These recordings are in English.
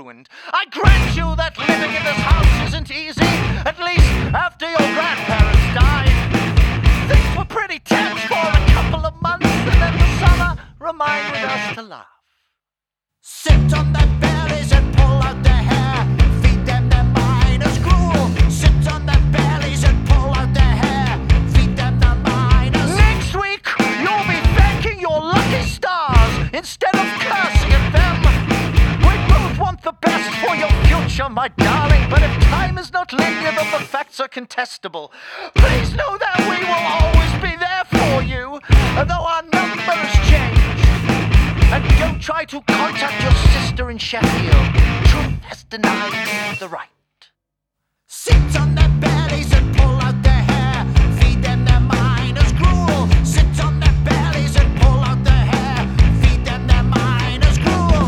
ruined. I grant you that living in this house isn't easy, at least after your grandparents died. Things were pretty tense for a couple of months, and then the summer reminded us to laugh. Sit on their bellies and pull out their hair. Feed them their miner's gruel. Sit on their bellies and pull out their hair. Feed them their miner's. Next week, you'll be thanking your lucky stars instead of cursing at them. We both want the best for your future, my darling, but if time is not linear, then the facts are contestable. Please know that we will always be there for you, though our numbers change. And don't try to contact your sister in Sheffield. Truth has denied the right. Sit on their bellies and pull out their hair. Feed them their miner's gruel. Sit on their bellies and pull out their hair. Feed them their miner's gruel.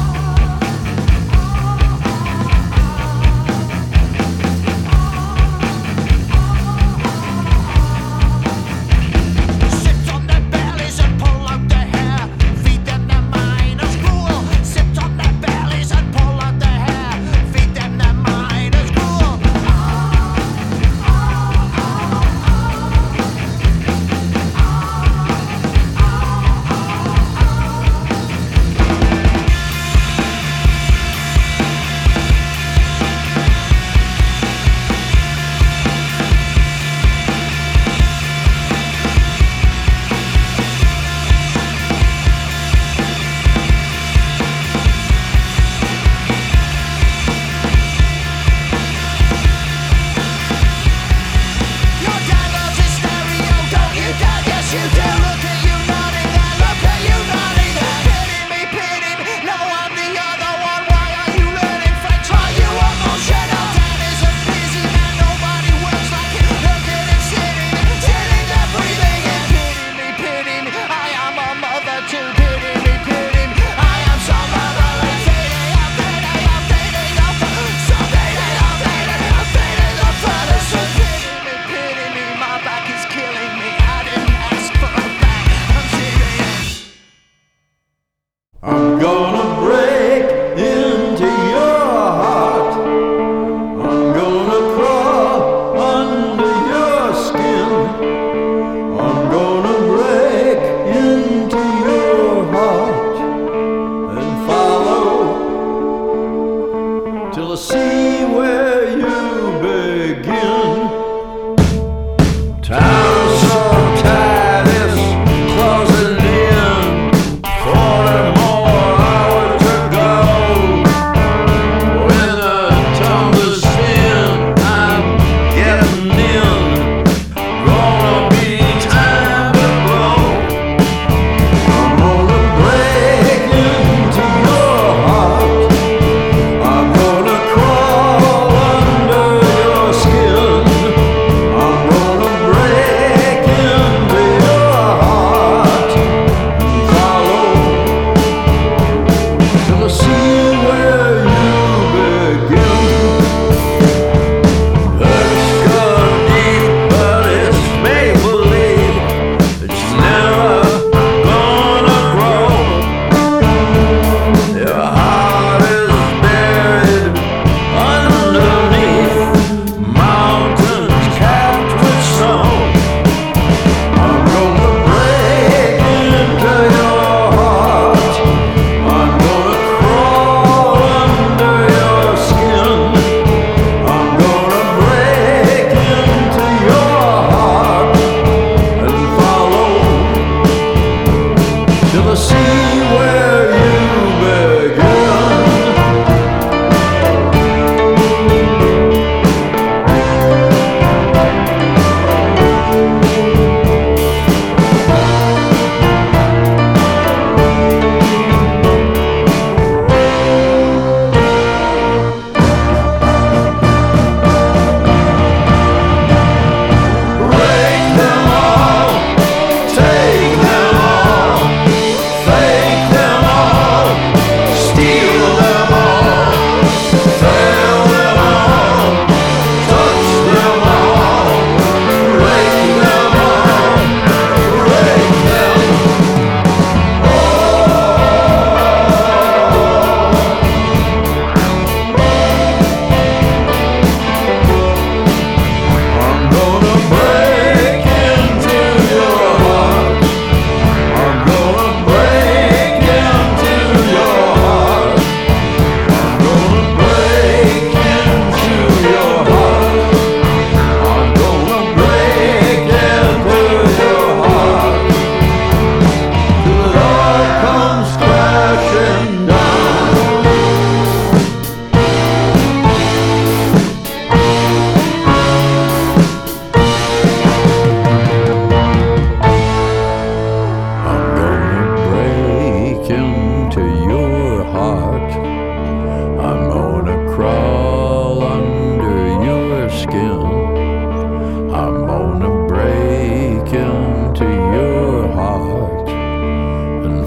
Sit on their bellies and pull out their hair. Feed them their miner's gruel. Sit on their bellies and pull out their hair. Feed them their miner's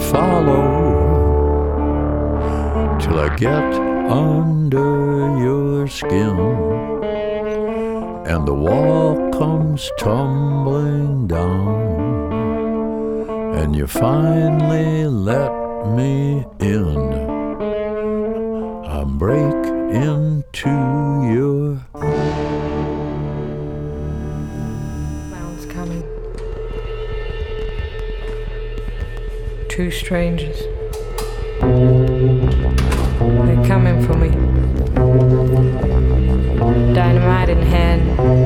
follow till I get under your skin, and the wall comes tumbling down, and you finally let me in. I break into your... Clown's coming. Two strangers. They're coming for me. Dynamite in hand.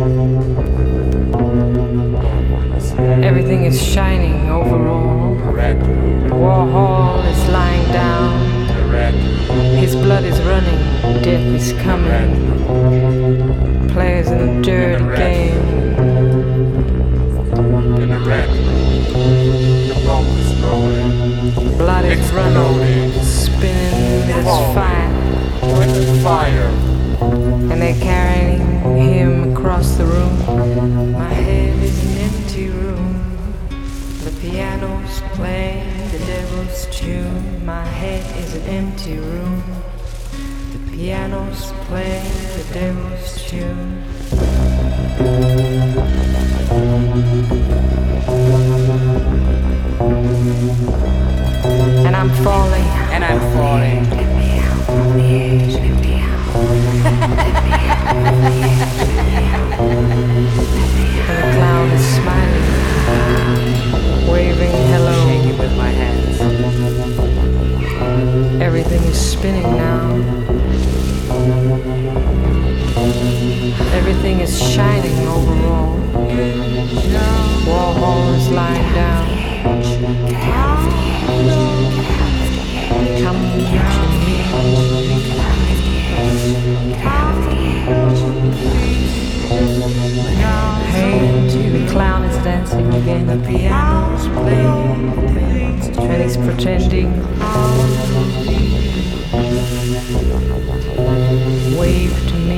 Everything is shining overall. Warhol is lying down. His blood is running. Death is coming. Players in a dirty game. Blood is running. Spinning his fire. And they're carrying him across the room. My head is an empty room. The piano's playing the devil's tune. My head is an empty room. The piano's playing the devil's tune. And I'm falling. And I'm falling. Let me out from the edge. Let me out. And the clown is smiling, waving hello. Shaking with my hands. Everything is spinning now. Everything is shining overall. Warhol is lying down. Come to me. Hey, the clown is dancing again. The piano's playing, and he's pretending. Wave to me,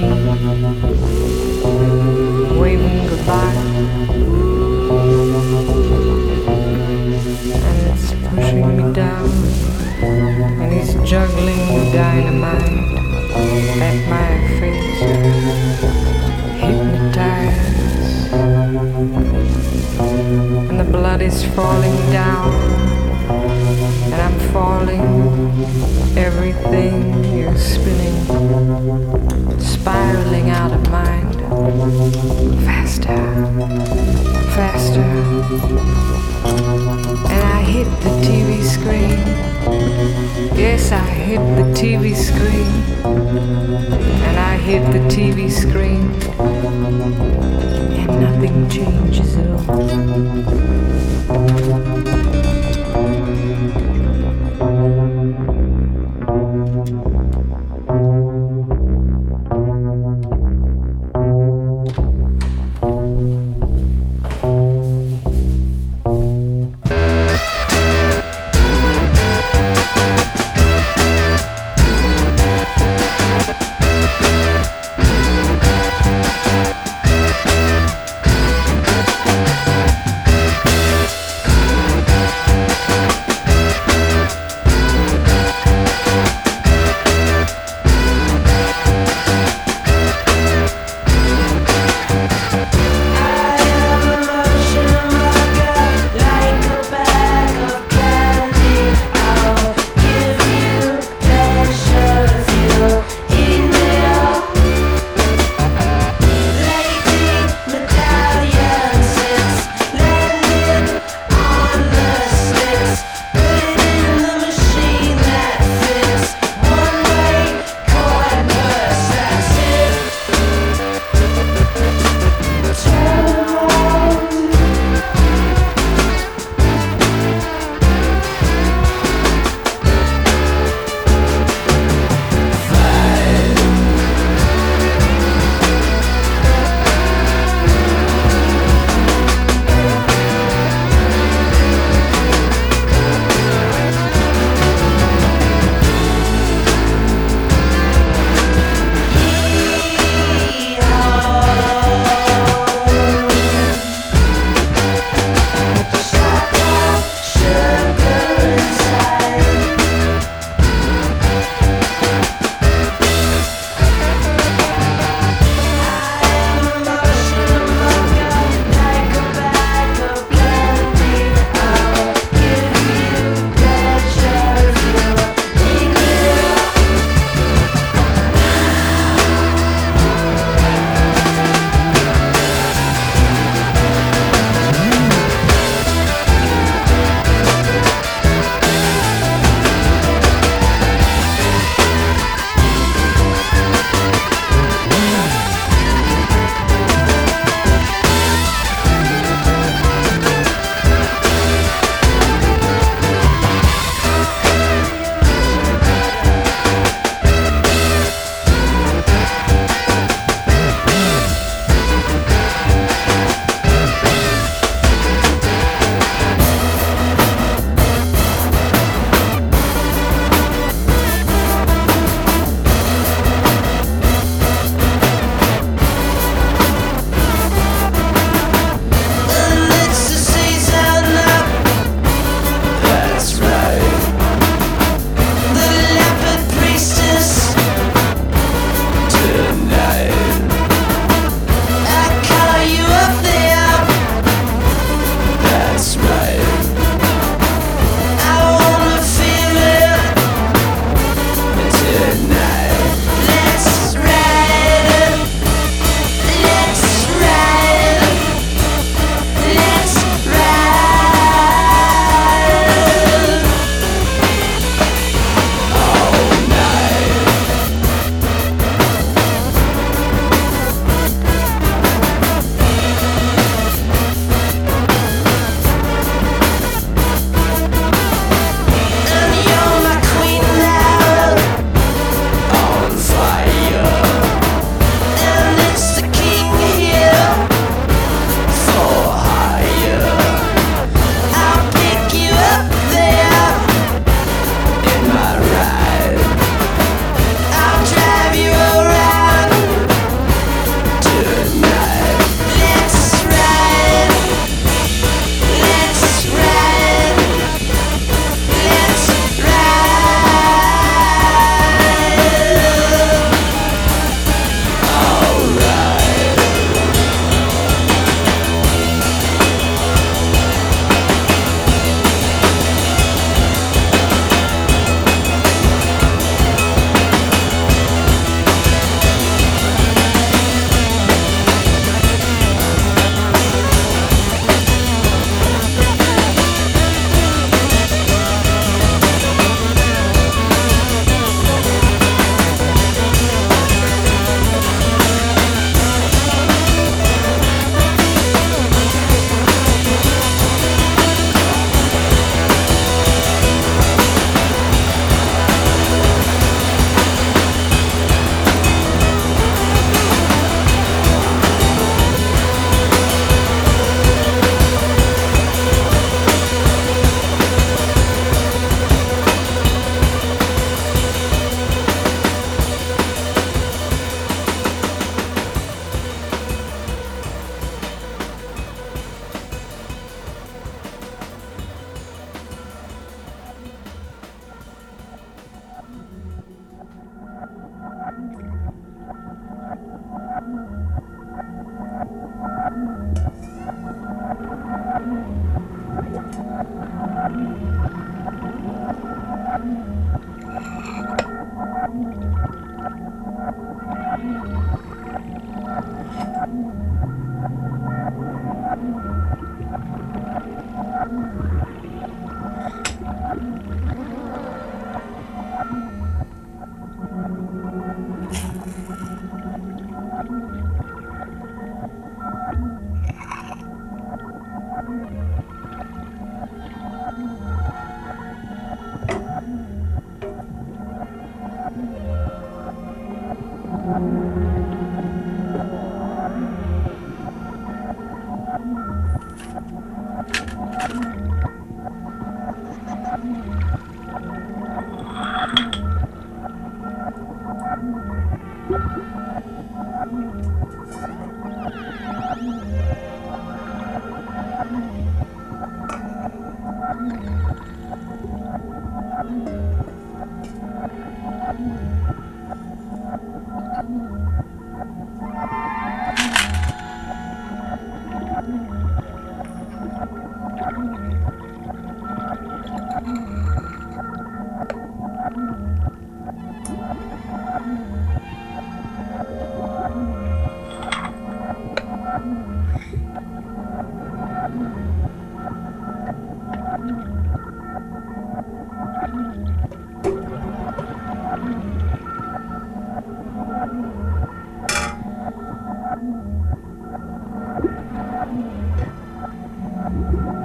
waving goodbye, and it's pushing me down, and he's juggling dynamite at my face, hypnotized, and the blood is falling down, and I'm falling. Everything is spinning, spiraling out of mind. Faster, faster. And I hit the TV screen. Yes, I hit the TV screen. And I hit the TV screen. And nothing changes at all.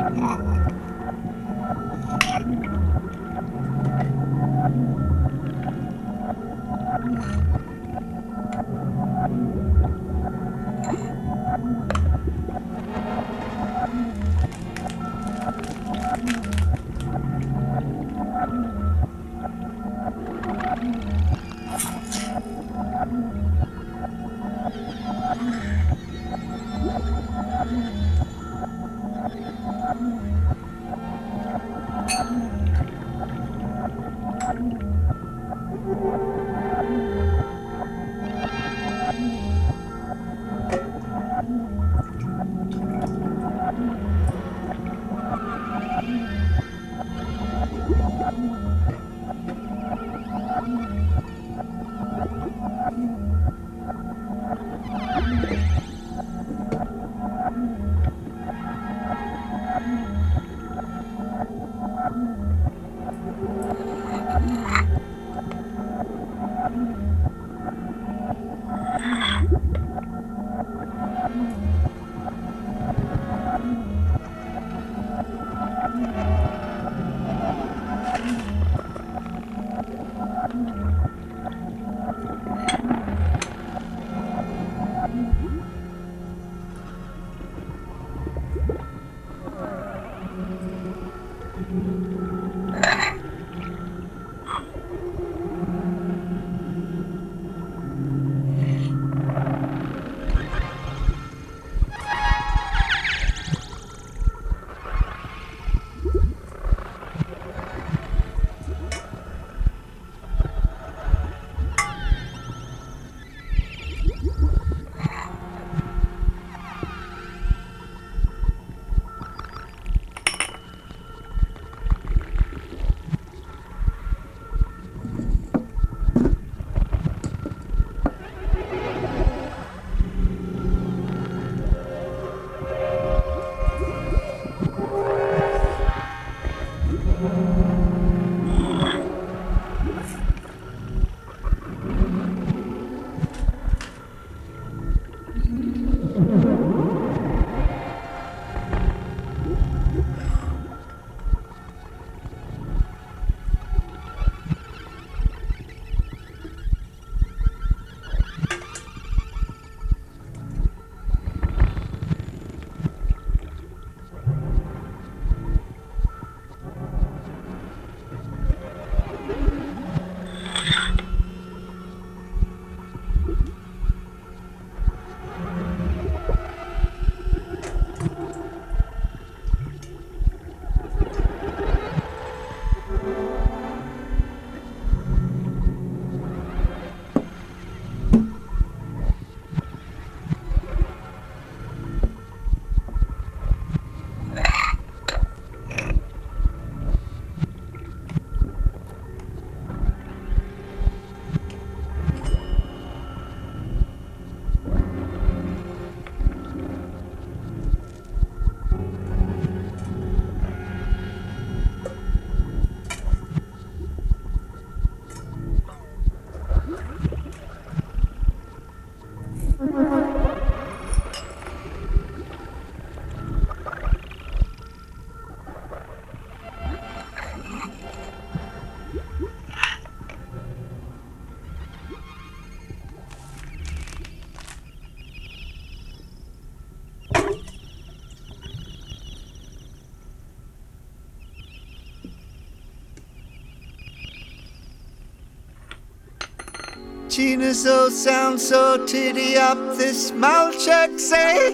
Gina's old sound so titty up, this mouth check say.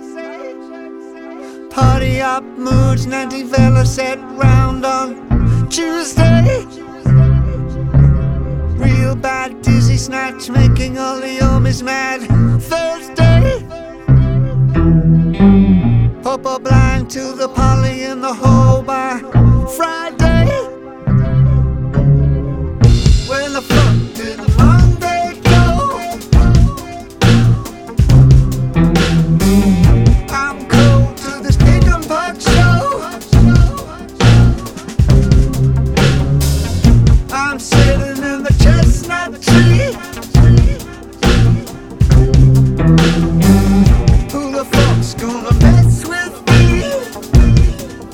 Party up moods, 90 fella set round on Tuesday. Real bad dizzy snatch, making all the homies mad. Thursday, Popo blind to the poly in the hole by Friday. When the fuck did Monday go? I'm cold to this pig and puck show. I'm sitting in the chestnut tree. Who the fuck's gonna mess with me?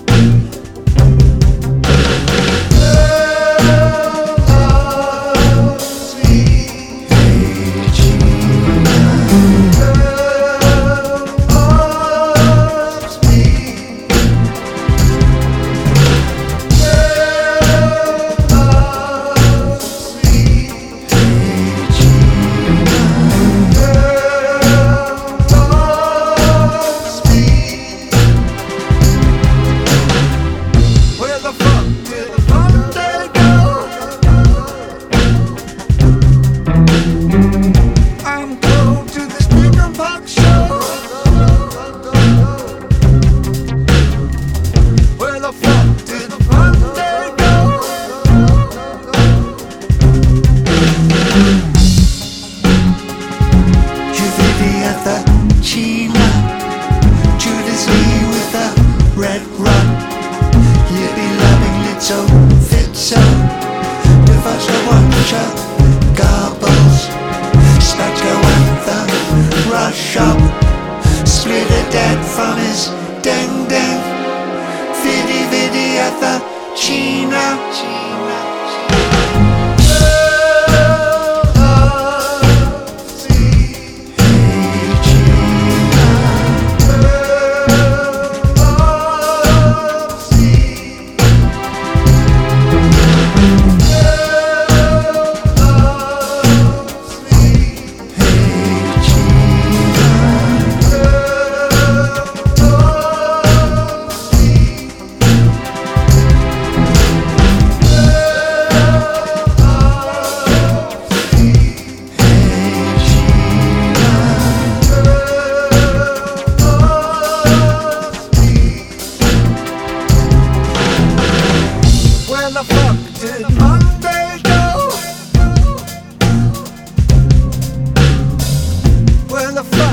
You'd be loving little Fitzo. The first watcher gobbles. Spectre anthem, rush up. Split a dead from his ding ding. Viddy viddy at the China. Where the fuck did Monday go? Where the fuck